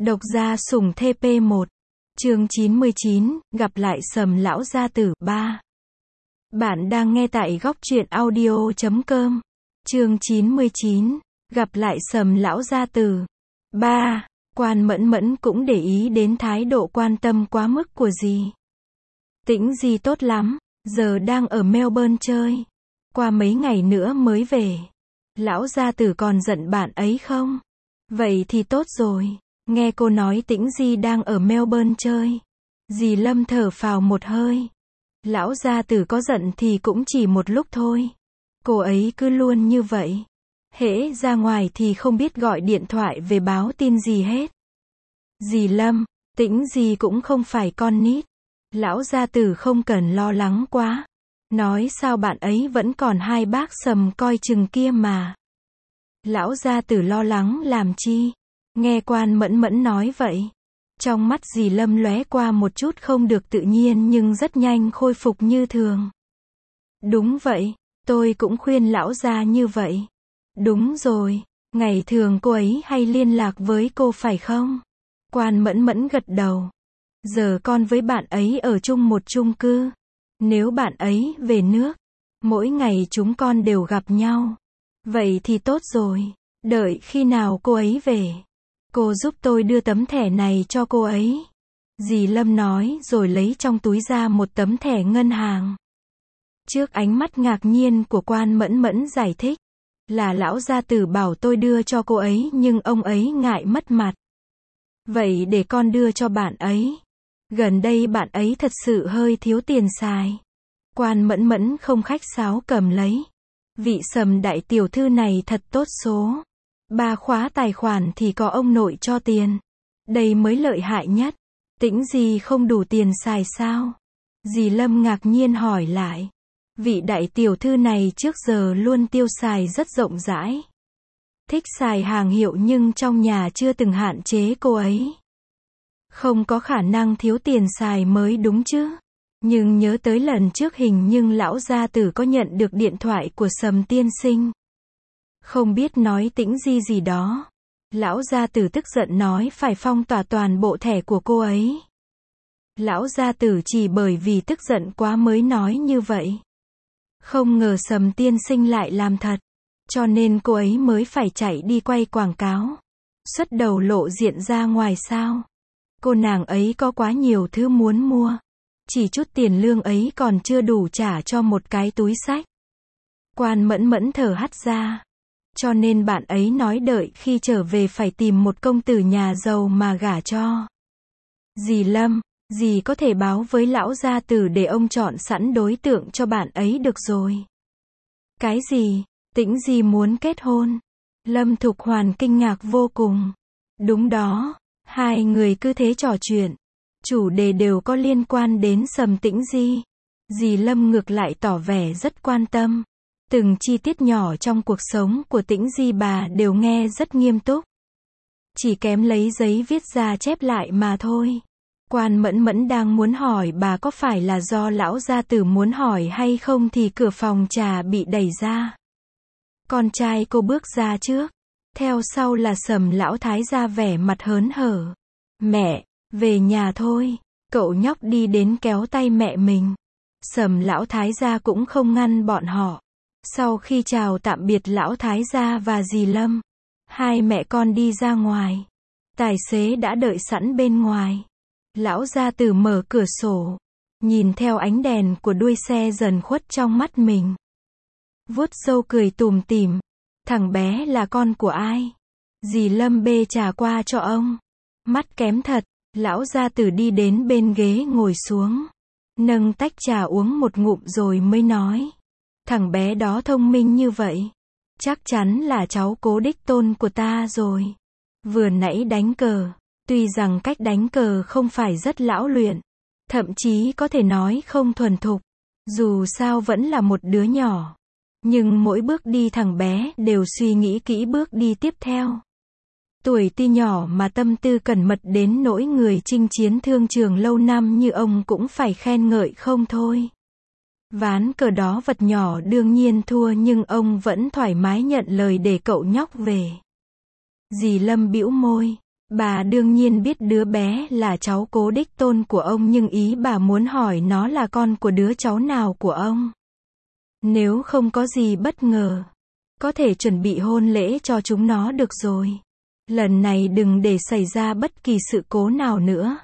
Độc gia sủng TP1. Chương 99, gặp lại Sầm lão gia tử 3. Bạn đang nghe tại góc truyện audio.com. Chương 99, gặp lại Sầm lão gia tử 3. Quan Mẫn Mẫn cũng để ý đến thái độ quan tâm quá mức của dì. Tĩnh Di tốt lắm, giờ đang ở Melbourne chơi. Qua mấy ngày nữa mới về. Lão gia tử còn giận bạn ấy không? Vậy thì tốt rồi. Nghe cô nói Tĩnh Di đang ở Melbourne chơi. Dì Lâm thở phào một hơi. Lão gia tử có giận thì cũng chỉ một lúc thôi. Cô ấy cứ luôn như vậy. Hễ ra ngoài thì không biết gọi điện thoại về báo tin gì hết. Dì Lâm, Tĩnh Di cũng không phải con nít. Lão gia tử không cần lo lắng quá. Nói sao bạn ấy vẫn còn hai bác Sầm coi chừng kia mà. Lão gia tử lo lắng làm chi? Nghe Quan Mẫn Mẫn nói vậy. Trong mắt dì Lâm lóe qua một chút không được tự nhiên nhưng rất nhanh khôi phục như thường. Đúng vậy, tôi cũng khuyên lão gia như vậy. Đúng rồi, ngày thường cô ấy hay liên lạc với cô phải không? Quan Mẫn Mẫn gật đầu. Giờ con với bạn ấy ở chung một chung cư. Nếu bạn ấy về nước, mỗi ngày chúng con đều gặp nhau. Vậy thì tốt rồi, đợi khi nào cô ấy về. Cô giúp tôi đưa tấm thẻ này cho cô ấy. Dì Lâm nói rồi lấy trong túi ra một tấm thẻ ngân hàng. Trước ánh mắt ngạc nhiên của Quan Mẫn Mẫn giải thích. Là lão gia tử bảo tôi đưa cho cô ấy nhưng ông ấy ngại mất mặt. Vậy để con đưa cho bạn ấy. Gần đây bạn ấy thật sự hơi thiếu tiền xài. Quan Mẫn Mẫn không khách sáo cầm lấy. Vị Sầm đại tiểu thư này thật tốt số. 3 khóa tài khoản thì có ông nội cho tiền. Đây mới lợi hại nhất. Tĩnh Di không đủ tiền xài sao? Dì Lâm ngạc nhiên hỏi lại. Vị đại tiểu thư này trước giờ luôn tiêu xài rất rộng rãi. Thích xài hàng hiệu nhưng trong nhà chưa từng hạn chế cô ấy. Không có khả năng thiếu tiền xài mới đúng chứ. Nhưng nhớ tới lần trước hình nhưng lão gia tử có nhận được điện thoại của Sầm tiên sinh. Không biết nói Tĩnh Di gì đó. Lão gia tử tức giận nói phải phong tỏa toàn bộ thẻ của cô ấy. Lão gia tử chỉ bởi vì tức giận quá mới nói như vậy. Không ngờ Sầm tiên sinh lại làm thật. Cho nên cô ấy mới phải chạy đi quay quảng cáo. Xuất đầu lộ diện ra ngoài sao. Cô nàng ấy có quá nhiều thứ muốn mua. Chỉ chút tiền lương ấy còn chưa đủ trả cho một cái túi xách. Quan Mẫn Mẫn thở hắt ra. Cho nên bạn ấy nói đợi khi trở về phải tìm một công tử nhà giàu mà gả cho. Dì Lâm, dì có thể báo với lão gia tử để ông chọn sẵn đối tượng cho bạn ấy được rồi. Cái gì? Tĩnh Di muốn kết hôn? Lâm Thục Hoàn kinh ngạc vô cùng. Đúng đó, hai người cứ thế trò chuyện. Chủ đề đều có liên quan đến Sầm Tĩnh Di. Dì Lâm ngược lại tỏ vẻ rất quan tâm. Từng chi tiết nhỏ trong cuộc sống của Tĩnh Di bà đều nghe rất nghiêm túc. Chỉ kém lấy giấy viết ra chép lại mà thôi. Quan Mẫn Mẫn đang muốn hỏi bà có phải là do lão gia tử muốn hỏi hay không thì cửa phòng trà bị đẩy ra. Con trai cô bước ra trước. Theo sau là Sầm lão thái gia vẻ mặt hớn hở. Mẹ, về nhà thôi. Cậu nhóc đi đến kéo tay mẹ mình. Sầm lão thái gia cũng không ngăn bọn họ. Sau khi chào tạm biệt lão thái gia và dì Lâm, hai mẹ con đi ra ngoài. Tài xế đã đợi sẵn bên ngoài. Lão gia tử mở cửa sổ, nhìn theo ánh đèn của đuôi xe dần khuất trong mắt mình. Vuốt râu cười tủm tỉm. Thằng bé là con của ai? Dì Lâm bê trà qua cho ông. Mắt kém thật. Lão gia tử đi đến bên ghế ngồi xuống. Nâng tách trà uống một ngụm rồi mới nói. Thằng bé đó thông minh như vậy. Chắc chắn là cháu cố đích tôn của ta rồi. Vừa nãy đánh cờ. Tuy rằng cách đánh cờ không phải rất lão luyện. Thậm chí có thể nói không thuần thục. Dù sao vẫn là một đứa nhỏ. Nhưng mỗi bước đi thằng bé đều suy nghĩ kỹ bước đi tiếp theo. Tuổi tuy nhỏ mà tâm tư cẩn mật đến nỗi người chinh chiến thương trường lâu năm như ông cũng phải khen ngợi không thôi. Ván cờ đó vật nhỏ đương nhiên thua nhưng ông vẫn thoải mái nhận lời để cậu nhóc về. Dì Lâm bĩu môi. Bà đương nhiên biết đứa bé là cháu cố đích tôn của ông, nhưng ý bà muốn hỏi nó là con của đứa cháu nào của ông. Nếu không có gì bất ngờ, có thể chuẩn bị hôn lễ cho chúng nó được rồi. Lần này đừng để xảy ra bất kỳ sự cố nào nữa.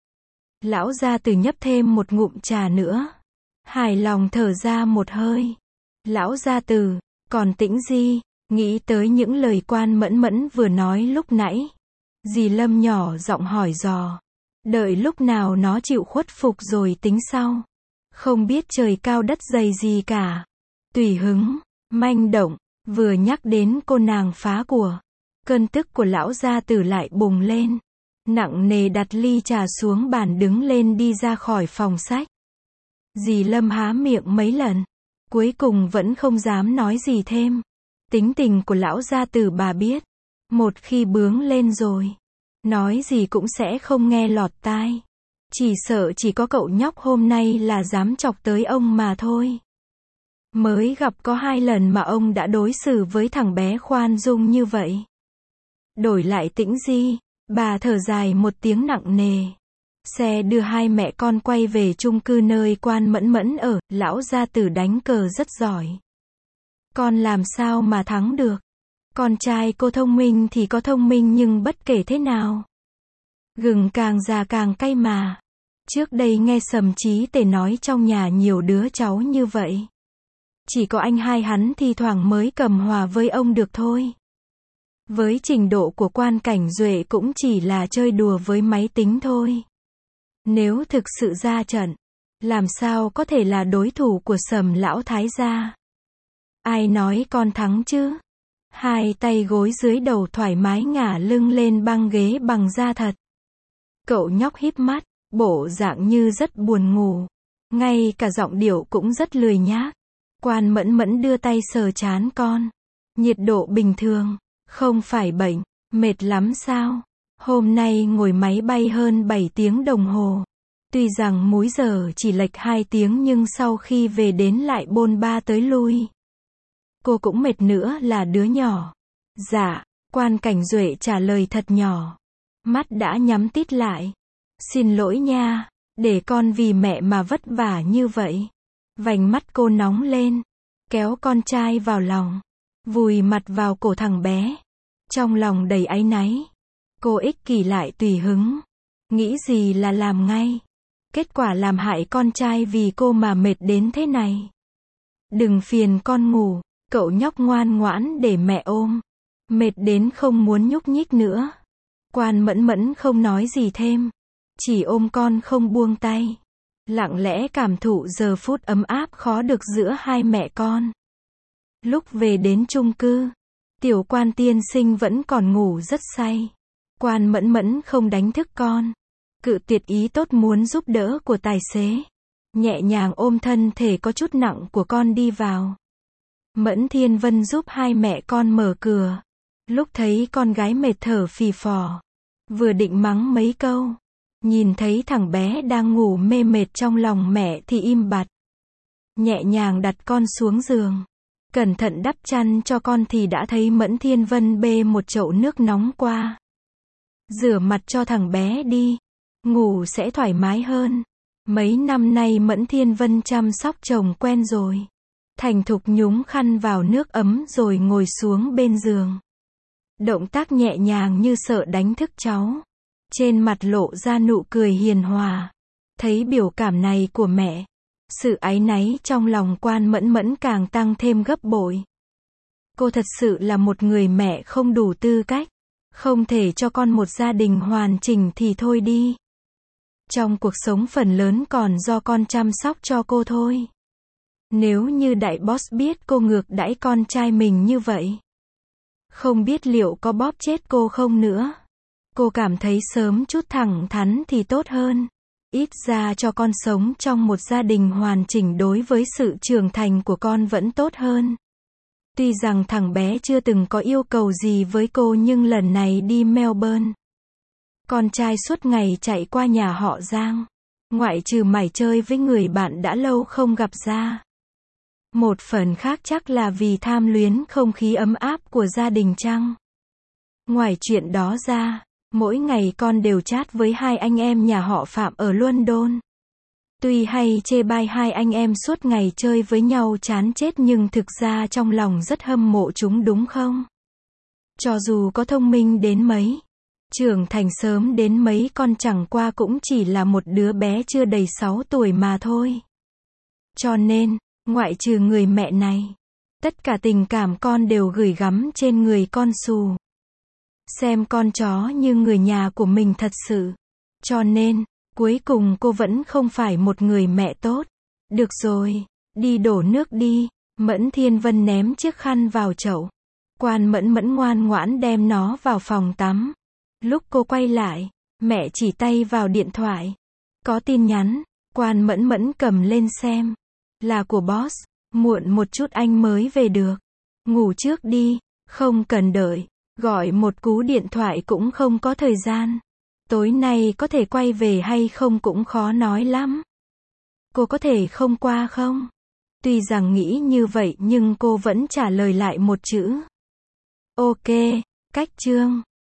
Lão gia tử nhấp thêm một ngụm trà nữa. Hài lòng thở ra một hơi. Lão gia tử, còn Tĩnh Di, nghĩ tới những lời Quan Mẫn Mẫn vừa nói lúc nãy. Dì Lâm nhỏ giọng hỏi dò. Đợi lúc nào nó chịu khuất phục rồi tính sau. Không biết trời cao đất dày gì cả. Tùy hứng, manh động, vừa nhắc đến cô nàng phá của. Cơn tức của lão gia tử lại bùng lên. Nặng nề đặt ly trà xuống bàn đứng lên đi ra khỏi phòng sách. Dì Lâm há miệng mấy lần. Cuối cùng vẫn không dám nói gì thêm. Tính tình của lão gia tử bà biết. Một khi bướng lên rồi, nói gì cũng sẽ không nghe lọt tai. Chỉ sợ chỉ có cậu nhóc hôm nay là dám chọc tới ông mà thôi. Mới gặp có 2 lần mà ông đã đối xử với thằng bé khoan dung như vậy. Đổi lại Tĩnh Di, bà thở dài một tiếng nặng nề. Xe đưa hai mẹ con quay về chung cư nơi Quan Mẫn Mẫn ở. Lão gia tử đánh cờ rất giỏi. Con làm sao mà thắng được? Con trai cô thông minh thì có thông minh, nhưng bất kể thế nào, gừng càng già càng cay mà. Trước đây nghe Sầm Chí Tề nói trong nhà nhiều đứa cháu như vậy. Chỉ có anh hai hắn thi thoảng mới cầm hòa với ông được thôi. Với trình độ của Quan Cảnh Duệ cũng chỉ là chơi đùa với máy tính thôi. Nếu thực sự ra trận, làm sao có thể là đối thủ của Sầm lão thái gia? Ai nói con thắng chứ? Hai tay gối dưới đầu thoải mái ngả lưng lên băng ghế bằng da thật. Cậu nhóc híp mắt, bộ dạng như rất buồn ngủ. Ngay cả giọng điệu cũng rất lười nhác. Quan Mẫn Mẫn đưa tay sờ trán con. Nhiệt độ bình thường, không phải bệnh, mệt lắm sao? Hôm nay ngồi máy bay hơn 7 tiếng đồng hồ. Tuy rằng múi giờ chỉ lệch 2 tiếng nhưng sau khi về đến lại bôn ba tới lui. Cô cũng mệt nữa là đứa nhỏ. Dạ, Quan Cảnh Duệ trả lời thật nhỏ. Mắt đã nhắm tít lại. Xin lỗi nha, để con vì mẹ mà vất vả như vậy. Vành mắt cô nóng lên, kéo con trai vào lòng, vùi mặt vào cổ thằng bé. Trong lòng đầy áy náy. Cô ích kỷ lại tùy hứng. Nghĩ gì là làm ngay. Kết quả làm hại con trai vì cô mà mệt đến thế này. Đừng phiền con ngủ, cậu nhóc ngoan ngoãn để mẹ ôm. Mệt đến không muốn nhúc nhích nữa. Quan Mẫn Mẫn không nói gì thêm. Chỉ ôm con không buông tay. Lặng lẽ cảm thụ giờ phút ấm áp khó được giữa hai mẹ con. Lúc về đến chung cư, tiểu Quan tiên sinh vẫn còn ngủ rất say. Quan Mẫn Mẫn không đánh thức con. Cự tuyệt ý tốt muốn giúp đỡ của tài xế. Nhẹ nhàng ôm thân thể có chút nặng của con đi vào. Mẫn Thiên Vân giúp hai mẹ con mở cửa. Lúc thấy con gái mệt thở phì phò, vừa định mắng mấy câu, nhìn thấy thằng bé đang ngủ mê mệt trong lòng mẹ thì im bặt. Nhẹ nhàng đặt con xuống giường, cẩn thận đắp chăn cho con thì đã thấy Mẫn Thiên Vân bê một chậu nước nóng qua. Rửa mặt cho thằng bé đi, ngủ sẽ thoải mái hơn. Mấy năm nay Mẫn Thiên Vân chăm sóc chồng quen rồi. Thành thục nhúng khăn vào nước ấm rồi ngồi xuống bên giường. Động tác nhẹ nhàng như sợ đánh thức cháu. Trên mặt lộ ra nụ cười hiền hòa. Thấy biểu cảm này của mẹ, sự áy náy trong lòng Quan Mẫn Mẫn càng tăng thêm gấp bội. Cô thật sự là một người mẹ không đủ tư cách. Không thể cho con một gia đình hoàn chỉnh thì thôi đi. Trong cuộc sống phần lớn còn do con chăm sóc cho cô thôi. Nếu như đại boss biết cô ngược đãi con trai mình như vậy, không biết liệu có bóp chết cô không nữa. Cô cảm thấy sớm chút thẳng thắn thì tốt hơn. Ít ra cho con sống trong một gia đình hoàn chỉnh đối với sự trưởng thành của con vẫn tốt hơn. Tuy rằng thằng bé chưa từng có yêu cầu gì với cô nhưng lần này đi Melbourne, con trai suốt ngày chạy qua nhà họ Giang. Ngoại trừ mải chơi với người bạn đã lâu không gặp ra. Một phần khác chắc là vì tham luyến không khí ấm áp của gia đình chăng. Ngoài chuyện đó ra, Mỗi ngày con đều chat với hai anh em nhà họ Phạm ở London. Tuy hay chê bai hai anh em suốt ngày chơi với nhau chán chết nhưng thực ra trong lòng rất hâm mộ chúng đúng không? Cho dù có thông minh đến mấy, trưởng thành sớm đến mấy con chẳng qua cũng chỉ là một đứa bé chưa đầy 6 tuổi mà thôi. Cho nên, ngoại trừ người mẹ này, tất cả tình cảm con đều gửi gắm trên người con Xù. Xem con chó như người nhà của mình thật sự. Cho nên, cuối cùng cô vẫn không phải một người mẹ tốt. Được rồi, đi đổ nước đi. Mẫn Thiên Vân ném chiếc khăn vào chậu. Quan Mẫn Mẫn ngoan ngoãn đem nó vào phòng tắm. Lúc cô quay lại, mẹ chỉ tay vào điện thoại. Có tin nhắn, Quan Mẫn Mẫn cầm lên xem. Là của boss, muộn một chút anh mới về được. Ngủ trước đi, không cần đợi. Gọi một cú điện thoại cũng không có thời gian. Tối nay có thể quay về hay không cũng khó nói lắm. Cô có thể không qua không? Tuy rằng nghĩ như vậy nhưng cô vẫn trả lời lại một chữ. Ok, cách chương.